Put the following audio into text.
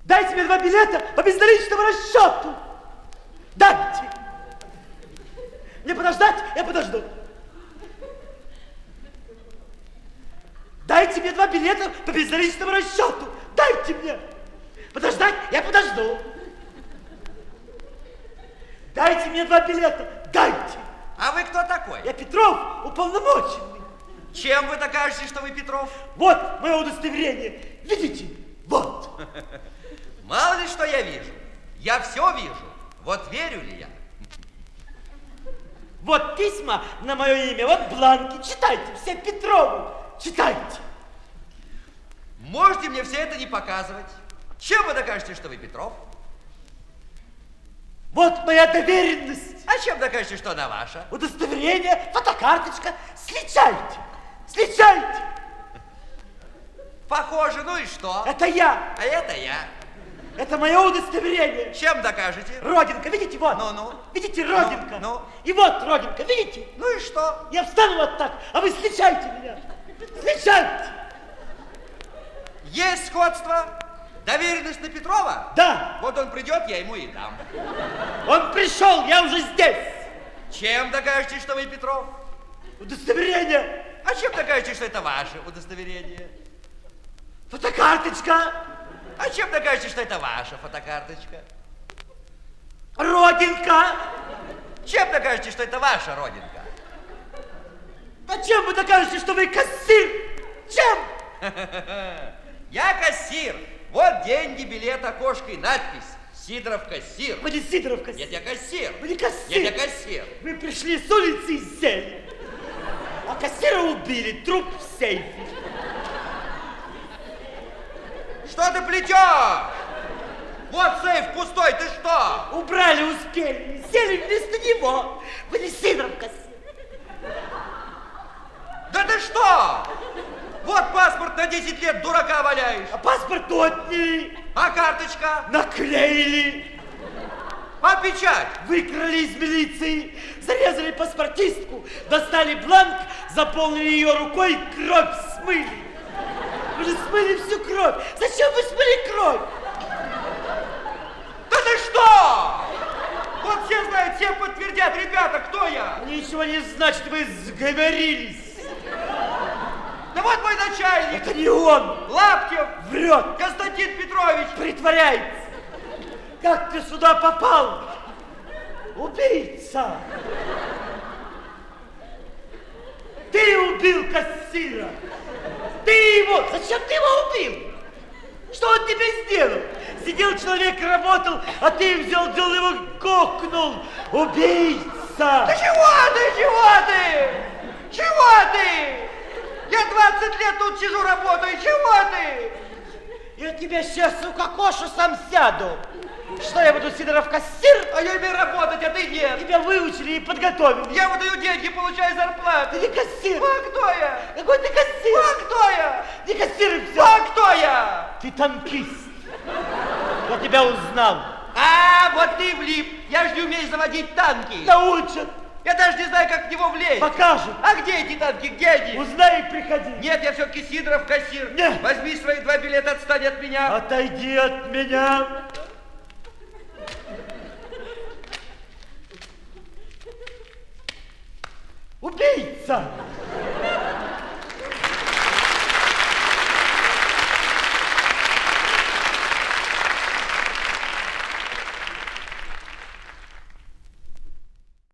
Дайте мне 2 билета по безналичному расчету. Дайте. Мне подождать? Я подожду. Дайте мне 2 билета по безналичному расчету. Дайте мне. Подождать? Я подожду. Дайте мне 2 билета. Дайте. А вы кто такой? Я Петров, уполномоченный. Чем вы докажете, что вы Петров? Вот мое удостоверение. Видите? Вот. Мало ли что я вижу. Я все вижу. Вот верю ли я? Вот письма на мое имя, вот бланки. Читайте, все Петрову. Читайте. Можете мне все это не показывать. Чем вы докажете, что вы Петров? Вот моя доверенность. А чем докажете, что она ваша? Удостоверение, фотокарточка. Сличайте. Сличайте. Похоже, ну и что? Это я. А это я. Это мое удостоверение. Чем докажете? Родинка, видите, вот. Ну-ну. Видите, родинка. Ну. И вот родинка, видите? Ну и что? Я встану вот так, а вы сличайте меня. Сличайте. Есть сходство? Доверенность на Петрова? Да. Вот он придет, я ему и дам. Он пришел, я уже здесь. Чем докажете, что вы Петров? Удостоверение. А чем докажете, что это ваше удостоверение? Фотокарточка. А чем докажете, что это ваша фотокарточка? Родинка. Чем докажете, что это ваша родинка? А чем вы докажете, что вы кассир? Чем? Я кассир. Вот деньги, билет, окошко и надпись. Сидоров кассир. Вы не Сидоров кассир. Я кассир. Вы не кассир. Я кассир. Вы пришли с улицы и сели. А кассира убили, труп в сейфе. Что ты плетешь? Вот сейф пустой, ты что? Убрали, успели, сели вместо него. Вы не Сидоров кассир. Да ты что? Вот паспорт на 10 лет дурака валяешь. А паспорт отняли. А карточка? Наклеили. А печать? Выкрали из милиции, зарезали паспортистку, достали бланк, заполнили ее рукой, кровь смыли. Вы же смыли всю кровь. Зачем вы смыли кровь? Да ты что? Вот все знают, все подтвердят, ребята, кто я? Ничего не значит, вы сговорились. Да вот мой начальник. Это не он. Лаптев. Врет. Константин Петрович. Притворяется. Как ты сюда попал? Убийца. Ты убил кассира. Ты его. Зачем ты его убил? Что он тебе сделал? Сидел человек, работал, а ты взял его, кокнул. Убийца. Да чего ты? Чего ты? Чего ты? Я 20 лет тут сижу, работаю. Чего ты? Я тебя сейчас укокошу, сам сяду. Что, я буду Сидоров кассир? А я имею работать, а ты нет. Тебя выучили и подготовили. Я выдаю деньги, получаю зарплату. Ты не кассир. А кто я? Какой ты кассир? А кто я? Не кассир и все. А кто я? Ты танкист. Я тебя узнал. А, вот ты влип. Я же не умею заводить танки. Научат. Я даже не знаю, как в него влезть. Покажут. А где эти танки? Где они? Узнай и приходи. Нет, я все-таки Сидоров кассир. Нет. Возьми свои 2 билета, отстань от меня. Отойди от меня. Убийца!